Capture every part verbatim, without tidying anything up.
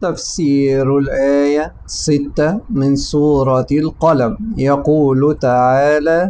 تفسير الآية ستة من سورة القلم. يقول تعالى: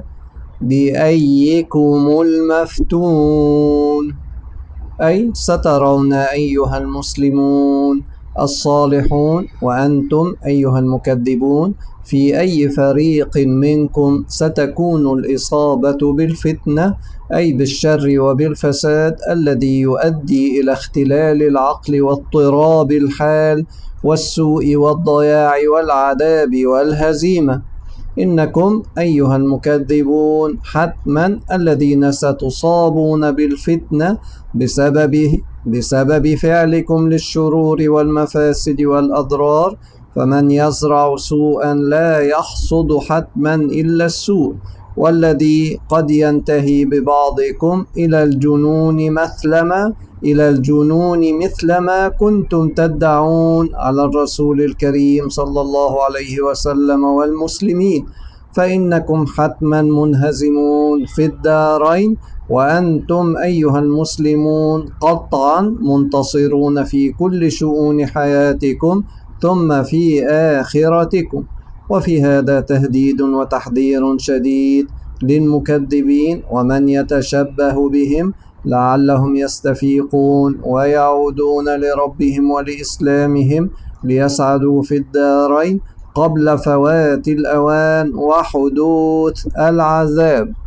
بأيكم المفتون، أي سترون أيها المسلمون الصالحون وأنتم أيها المكذبون في أي فريق منكم ستكون الإصابة بالفتنة، أي بالشر وبالفساد الذي يؤدي إلى اختلال العقل واضطراب الحال والسوء والضياع والعذاب والهزيمة. إنكم أيها المكذبون حتما الذين ستصابون بالفتنة بسبب بسبب فعلكم للشرور والمفاسد والأضرار، فمن يزرع سوءا لا يحصد حتما إلا السوء، والذي قد ينتهي ببعضكم إلى الجنون مثلما إلى الجنون مثلما كنتم تدعون على الرسول الكريم صلى الله عليه وسلم والمسلمين، فإنكم حتما منهزمون في الدارين، وأنتم أيها المسلمون قطعا منتصرون في كل شؤون حياتكم ثم في آخرتكم. وفي هذا تهديد وتحذير شديد للمكذبين ومن يتشبه بهم لعلهم يستفيقون ويعودون لربهم ولإسلامهم ليسعدوا في الدارين قبل فوات الأوان وحدوث العذاب.